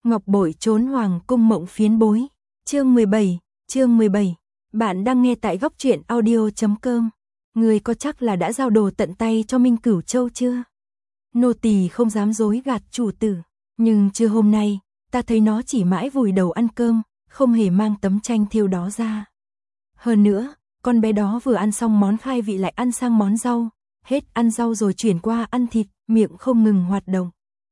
Ngọc bội trốn hoàng cung mộng phiến bối. Chương 17. Bạn đang nghe tại góc truyện audio.com. Người có chắc là đã giao đồ tận tay cho Minh Cửu Châu chưa? Nô tỳ không dám dối gạt chủ tử, nhưng trưa hôm nay, ta thấy nó chỉ mãi vùi đầu ăn cơm, không hề mang tấm tranh thêu đó ra. Hơn nữa, con bé đó vừa ăn xong món khai vị lại ăn sang món rau, hết ăn rau rồi chuyển qua ăn thịt, miệng không ngừng hoạt động.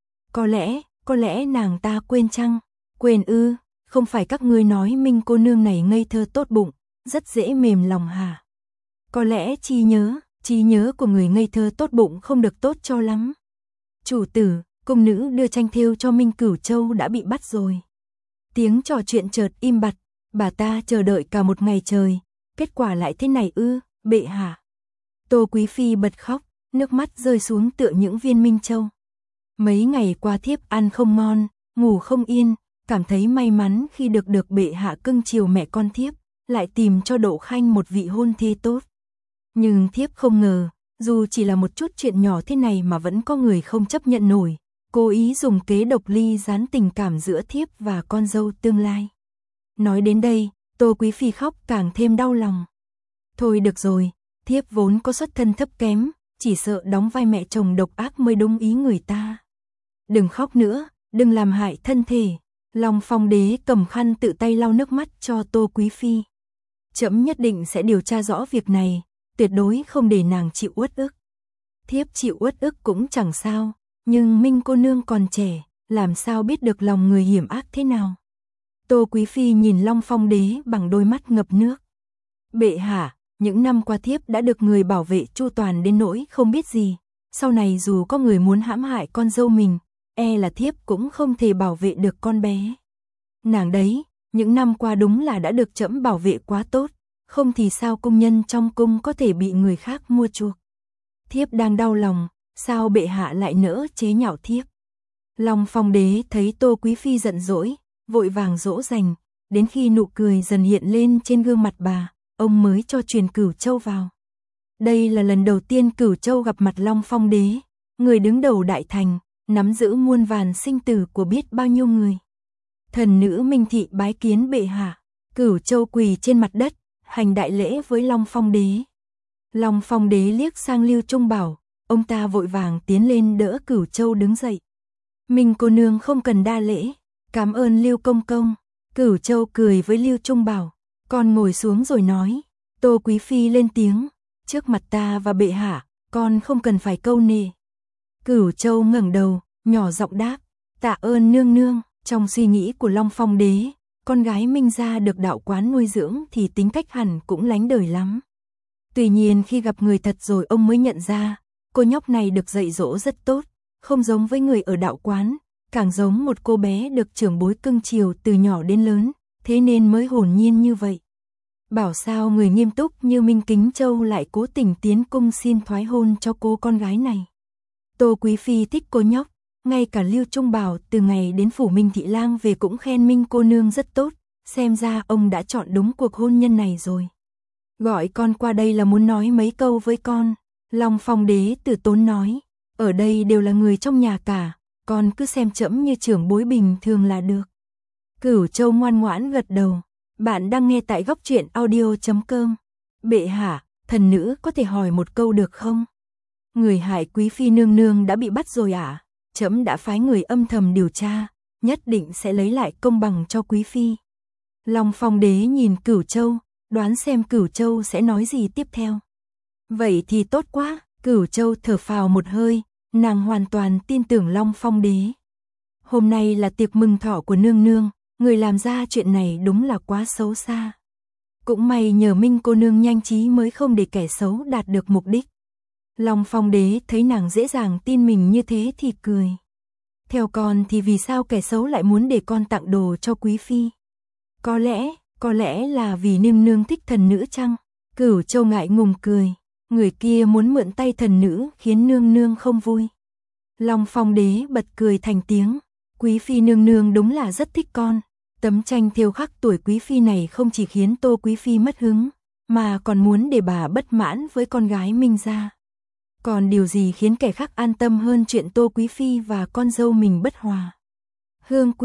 Có lẽ nàng ta quên chăng? Quên ư? Không phải các ngươi nói Minh cô nương này ngây thơ tốt bụng, rất dễ mềm lòng hả? Có lẽ trí nhớ của người ngây thơ tốt bụng không được tốt cho lắm. Chủ tử, cung nữ đưa tranh thêu cho Minh Cửu Châu đã bị bắt rồi. Tiếng trò chuyện chợt im bặt, bà ta chờ đợi cả một ngày trời, kết quả lại thế này ư, bệ hạ. Tô Quý Phi bật khóc, nước mắt rơi xuống tựa những viên minh châu. Mấy ngày qua thiếp ăn không ngon, ngủ không yên, cảm thấy may mắn khi được bệ hạ cưng chiều mẹ con thiếp, lại tìm cho Đỗ Khanh một vị hôn thê tốt. Nhưng thiếp không ngờ, dù chỉ là một chút chuyện nhỏ thế này mà vẫn có người không chấp nhận nổi, cố ý dùng kế độc ly gián tình cảm giữa thiếp và con dâu tương lai. Nói đến đây, Tô Quý Phi khóc càng thêm đau lòng. Thôi được rồi, thiếp vốn có xuất thân thấp kém, chỉ sợ đóng vai mẹ chồng độc ác mới đúng ý người ta. Đừng khóc nữa, đừng làm hại thân thể. Long Phong đế cầm khăn tự tay lau nước mắt cho Tô Quý Phi. Trẫm nhất định sẽ điều tra rõ việc này, tuyệt đối không để nàng chịu uất ức. Thiếp chịu uất ức cũng chẳng sao, nhưng Minh cô nương còn trẻ, làm sao biết được lòng người hiểm ác thế nào. Tô Quý Phi nhìn Long Phong đế bằng đôi mắt ngập nước. Bệ hạ, những năm qua thiếp đã được người bảo vệ chu toàn đến nỗi không biết gì, sau này dù có người muốn hãm hại con dâu mình, e là thiếp cũng không thể bảo vệ được con bé. Nàng đấy, những năm qua đúng là đã được trẫm bảo vệ quá tốt, không thì sao cung nhân trong cung có thể bị người khác mua chuộc. Thiếp đang đau lòng, sao bệ hạ lại nỡ chế nhạo thiếp. Long Phong đế thấy Tô Quý Phi giận dỗi, vội vàng dỗ dành, đến khi nụ cười dần hiện lên trên gương mặt bà, ông mới cho truyền Cửu Châu vào. Đây là lần đầu tiên Cửu Châu gặp mặt Long Phong đế, người đứng đầu đại thành, nắm giữ muôn vàn sinh tử của biết bao nhiêu người. Thần nữ Minh thị bái kiến bệ hạ. Cửu Châu quỳ trên mặt đất, hành đại lễ với Long Phong đế. Long Phong đế liếc sang Lưu Trung Bảo, ông ta vội vàng tiến lên đỡ Cửu Châu đứng dậy. Minh cô nương không cần đa lễ, cảm ơn Lưu công công. Cửu Châu cười với Lưu Trung Bảo, con ngồi xuống rồi nói. Tô Quý Phi lên tiếng, trước mặt ta và bệ hạ, con không cần phải câu nệ. Cửu Châu ngẩng đầu, nhỏ giọng đáp, tạ ơn nương nương. Trong suy nghĩ của Long Phong đế, con gái Minh gia được đạo quán nuôi dưỡng thì tính cách hẳn cũng lánh đời lắm. Tuy nhiên khi gặp người thật rồi ông mới nhận ra, cô nhóc này được dạy dỗ rất tốt, không giống với người ở đạo quán, càng giống một cô bé được trưởng bối cưng chiều từ nhỏ đến lớn, thế nên mới hồn nhiên như vậy. Bảo sao người nghiêm túc như Minh Kính Châu lại cố tình tiến cung xin thoái hôn cho cô con gái này. Tô Quý Phi thích cô nhóc, ngay cả Lưu Trung Bảo từ ngày đến phủ Minh Thị Lang về cũng khen Minh cô nương rất tốt, xem ra ông đã chọn đúng cuộc hôn nhân này rồi. Gọi con qua đây là muốn nói mấy câu với con. Long Phong đế từ tốn nói, ở đây đều là người trong nhà cả, con cứ xem trẫm như trưởng bối bình thường là được. Cửu Châu ngoan ngoãn gật đầu. Bạn đang nghe tại góc truyện audio.com. Bệ hạ, thần nữ có thể hỏi một câu được không? Người hại Quý Phi nương nương đã bị bắt rồi ạ. Trẫm đã phái người âm thầm điều tra, nhất định sẽ lấy lại công bằng cho Quý Phi. Long Phong đế nhìn Cửu Châu, đoán xem Cửu Châu sẽ nói gì tiếp theo. Vậy thì tốt quá, Cửu Châu thở phào một hơi, nàng hoàn toàn tin tưởng Long Phong đế. Hôm nay là tiệc mừng thọ của nương nương, người làm ra chuyện này đúng là quá xấu xa. Cũng may nhờ Minh cô nương nhanh trí mới không để kẻ xấu đạt được mục đích. Long Phong đế thấy nàng dễ dàng tin mình như thế thì cười. Theo con thì vì sao kẻ xấu lại muốn để con tặng đồ cho Quý Phi? Có lẽ là vì nương nương thích thần nữ chăng? Cửu Châu ngại ngùng cười. Người kia muốn mượn tay thần nữ khiến nương nương không vui. Long Phong đế bật cười thành tiếng. Quý Phi nương nương đúng là rất thích con. Tấm tranh thêu khắc tuổi Quý Phi này không chỉ khiến Tô Quý Phi mất hứng, mà còn muốn để bà bất mãn với con gái Minh gia. Còn điều gì khiến kẻ khác an tâm hơn chuyện Tô Quý Phi và con dâu mình bất hòa? Hương Quyên,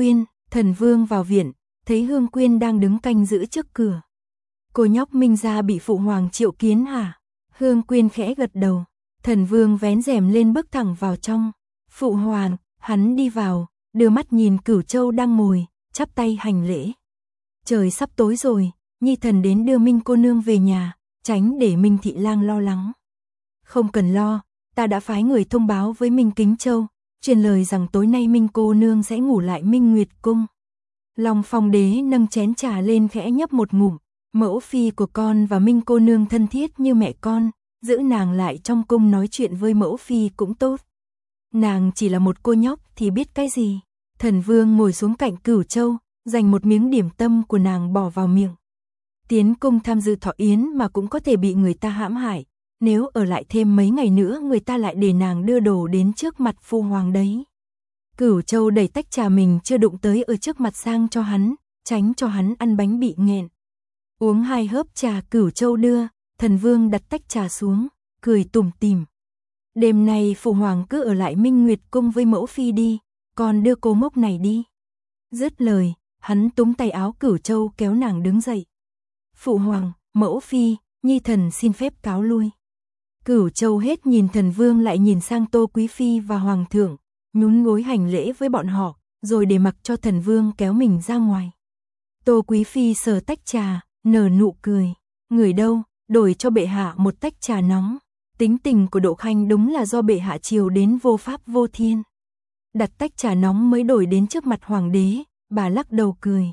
Thần Vương vào viện, thấy Hương Quyên đang đứng canh giữ trước cửa. Cô nhóc Minh gia bị phụ hoàng triệu kiến hả? Hương Quyên khẽ gật đầu. Thần Vương vén rèm lên bước thẳng vào trong. Phụ hoàng, hắn đi vào, đưa mắt nhìn Cửu Châu đang ngồi, chắp tay hành lễ. Trời sắp tối rồi, nhi thần đến đưa Minh cô nương về nhà, tránh để Minh thị lang lo lắng. Không cần lo, ta đã phái người thông báo với Minh Kính Châu, truyền lời rằng tối nay Minh cô nương sẽ ngủ lại Minh Nguyệt cung. Long Phong đế nâng chén trà lên khẽ nhấp một ngụm, mẫu phi của con và Minh cô nương thân thiết như mẹ con, giữ nàng lại trong cung nói chuyện với mẫu phi cũng tốt. Nàng chỉ là một cô nhóc thì biết cái gì. Thần Vương ngồi xuống cạnh Cửu Châu, dành một miếng điểm tâm của nàng bỏ vào miệng. Tiến cung tham dự thọ yến mà cũng có thể bị người ta hãm hại, nếu ở lại thêm mấy ngày nữa người ta lại để nàng đưa đồ đến trước mặt phu hoàng đấy. Cửu Châu đẩy tách trà mình chưa đụng tới ở trước mặt sang cho hắn, tránh cho hắn ăn bánh bị nghẹn. Uống 2 hớp trà Cửu Châu đưa, Thần Vương đặt tách trà xuống, cười tủm tỉm. Đêm nay phụ hoàng cứ ở lại Minh Nguyệt cung với mẫu phi đi, còn đưa cô mốc này đi. Dứt lời, hắn túm tay áo Cửu Châu kéo nàng đứng dậy. Phụ hoàng, mẫu phi, nhi thần xin phép cáo lui. Cửu Châu hết nhìn Thần Vương lại nhìn sang Tô Quý phi và hoàng thượng, nhún gối hành lễ với bọn họ, rồi để mặc cho Thần Vương kéo mình ra ngoài. Tô Quý phi sờ tách trà, nở nụ cười. Người đâu, đổi cho bệ hạ một tách trà nóng. Tính tình của Đỗ Khanh đúng là do bệ hạ chiều đến vô pháp vô thiên. Đặt tách trà nóng mới đổi đến trước mặt hoàng đế, bà lắc đầu cười.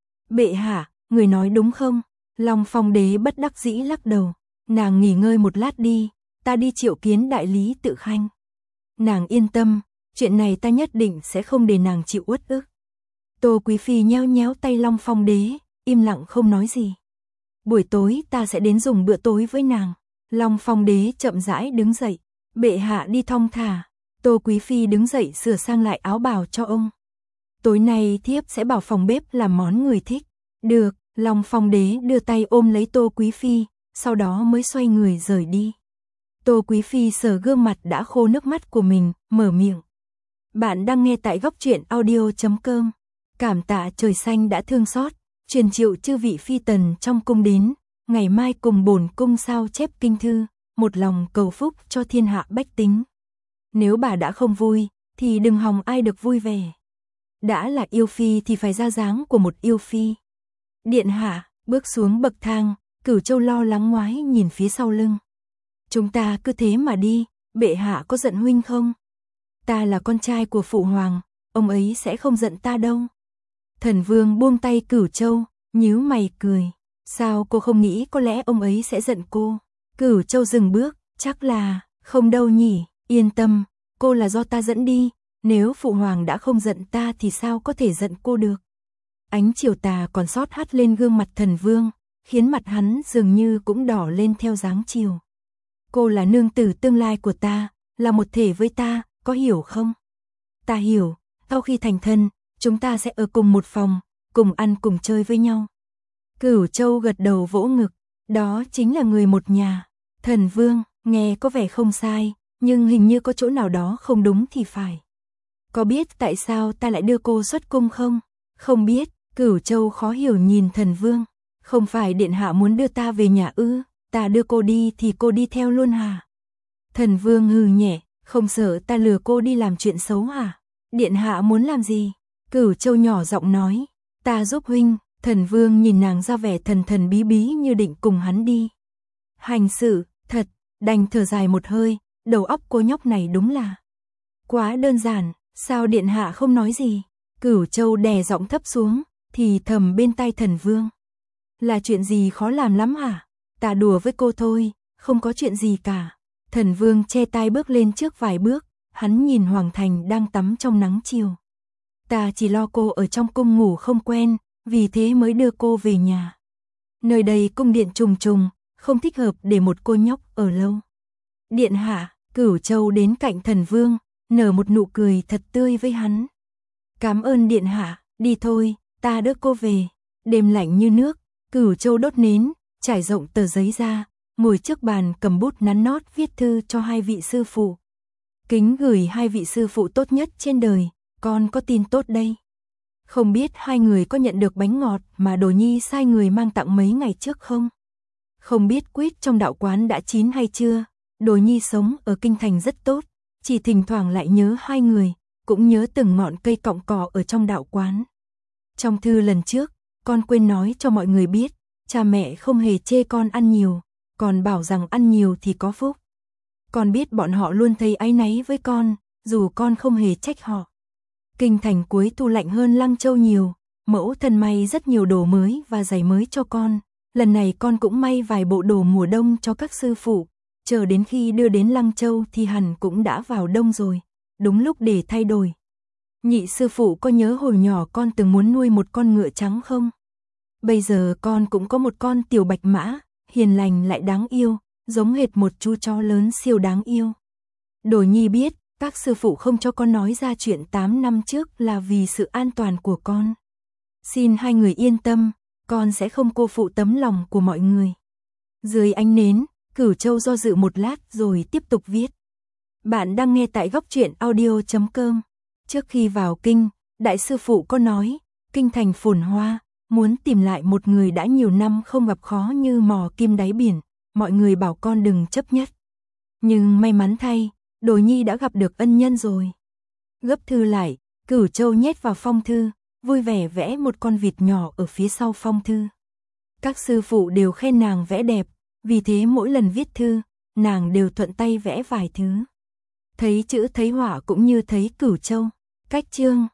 Bệ hạ, người nói đúng không? Long Phong đế bất đắc dĩ lắc đầu. Nàng nghỉ ngơi một lát đi, ta đi triệu kiến đại lý Tự Khanh. Nàng yên tâm, chuyện này ta nhất định sẽ không để nàng chịu uất ức. Tô Quý phi nhéo nhéo tay Long Phong đế, im lặng không nói gì. Buổi tối ta sẽ đến dùng bữa tối với nàng. Long Phong đế chậm rãi đứng dậy. Bệ hạ đi thong thả. Tô Quý phi đứng dậy sửa sang lại áo bào cho ông. Tối nay thiếp sẽ bảo phòng bếp làm món người thích. Được, Long Phong đế đưa tay ôm lấy Tô Quý phi, sau đó mới xoay người rời đi. Tô Quý phi sờ gương mặt đã khô nước mắt của mình, mở miệng. Bạn đang nghe tại góc truyện audio.com. Cảm tạ trời xanh đã thương xót, truyền triệu chư vị phi tần trong cung đến, ngày mai cùng bổn cung sao chép kinh thư, một lòng cầu phúc cho thiên hạ bách tính. Nếu bà đã không vui, thì đừng hòng ai được vui vẻ. Đã là yêu phi thì phải ra dáng của một yêu phi. Điện hạ, bước xuống bậc thang, Cửu Châu lo lắng ngoái nhìn phía sau lưng. Chúng ta cứ thế mà đi, bệ hạ có giận huynh không? Ta là con trai của phụ hoàng, ông ấy sẽ không giận ta đâu. Thần Vương buông tay Cửu Châu, nhíu mày cười. Sao cô không nghĩ có lẽ ông ấy sẽ giận cô? Cửu Châu dừng bước, chắc là, không đâu nhỉ, yên tâm, cô là do ta dẫn đi, nếu phụ hoàng đã không giận ta thì sao có thể giận cô được? Ánh chiều tà còn sót hắt lên gương mặt Thần Vương, khiến mặt hắn dường như cũng đỏ lên theo dáng chiều. Cô là nương tử tương lai của ta, là một thể với ta, có hiểu không? Ta hiểu, sau khi thành thân, chúng ta sẽ ở cùng một phòng, cùng ăn cùng chơi với nhau. Cửu Châu gật đầu vỗ ngực, đó chính là người một nhà. Thần Vương, nghe có vẻ không sai, nhưng hình như có chỗ nào đó không đúng thì phải. Có biết tại sao ta lại đưa cô xuất cung không? Không biết, Cửu Châu khó hiểu nhìn Thần Vương. Không phải điện hạ muốn đưa ta về nhà ư, ta đưa cô đi thì cô đi theo luôn hả? Thần Vương hừ nhẹ, không sợ ta lừa cô đi làm chuyện xấu hả? Điện hạ muốn làm gì? Cửu Châu nhỏ giọng nói, ta giúp huynh. Thần Vương nhìn nàng ra vẻ thần thần bí bí như định cùng hắn đi. Hành sự, thật, đành thở dài một hơi, đầu óc cô nhóc này đúng là quá đơn giản, sao điện hạ không nói gì? Cửu Châu đè giọng thấp xuống, thì thầm bên tai Thần Vương. Là chuyện gì khó làm lắm hả? Ta đùa với cô thôi, không có chuyện gì cả. Thần Vương che tai bước lên trước vài bước, hắn nhìn Hoàng Thành đang tắm trong nắng chiều. Ta chỉ lo cô ở trong cung ngủ không quen, vì thế mới đưa cô về nhà. Nơi đây cung điện trùng trùng, không thích hợp để một cô nhóc ở lâu. Điện hạ, Cửu Châu đến cạnh Thần Vương, nở một nụ cười thật tươi với hắn. Cảm ơn điện hạ, đi thôi, ta đưa cô về. Đêm lạnh như nước, Cửu Châu đốt nến, trải rộng tờ giấy ra, ngồi trước bàn cầm bút nắn nót viết thư cho 2 vị sư phụ. Kính gửi 2 vị sư phụ tốt nhất trên đời, con có tin tốt đây. Không biết hai người có nhận được bánh ngọt mà Đồ Nhi sai người mang tặng mấy ngày trước không? Không biết quýt trong đạo quán đã chín hay chưa? Đồ Nhi sống ở kinh thành rất tốt, chỉ thỉnh thoảng lại nhớ hai người, cũng nhớ từng ngọn cây cọng cỏ ở trong đạo quán. Trong thư lần trước, con quên nói cho mọi người biết, cha mẹ không hề chê con ăn nhiều, còn bảo rằng ăn nhiều thì có phúc. Con biết bọn họ luôn thấy áy náy với con, dù con không hề trách họ. Kinh thành cuối thu lạnh hơn Lăng Châu nhiều, mẫu thân may rất nhiều đồ mới và giày mới cho con. Lần này con cũng may vài bộ đồ mùa đông cho các sư phụ, chờ đến khi đưa đến Lăng Châu thì hẳn cũng đã vào đông rồi, đúng lúc để thay đổi. Nhị sư phụ có nhớ hồi nhỏ con từng muốn nuôi một con ngựa trắng không? Bây giờ con cũng có một con tiểu bạch mã, hiền lành lại đáng yêu, giống hệt một chú chó lớn siêu đáng yêu. Đồ Nhi biết, các sư phụ không cho con nói ra chuyện 8 năm trước là vì sự an toàn của con. Xin hai người yên tâm, con sẽ không cô phụ tấm lòng của mọi người. Dưới ánh nến, Cửu Châu do dự một lát rồi tiếp tục viết. Bạn đang nghe tại góc truyện audio.com. Trước khi vào kinh, đại sư phụ có nói, kinh thành phồn hoa, muốn tìm lại một người đã nhiều năm không gặp khó như mò kim đáy biển, mọi người bảo con đừng chấp nhất. Nhưng may mắn thay, Đồ Nhi đã gặp được ân nhân rồi. Gấp thư lại, Cửu Châu nhét vào phong thư, vui vẻ vẽ một con vịt nhỏ ở phía sau phong thư. Các sư phụ đều khen nàng vẽ đẹp, vì thế mỗi lần viết thư, nàng đều thuận tay vẽ vài thứ. Thấy chữ thấy họa cũng như thấy Cửu Châu. Cách chương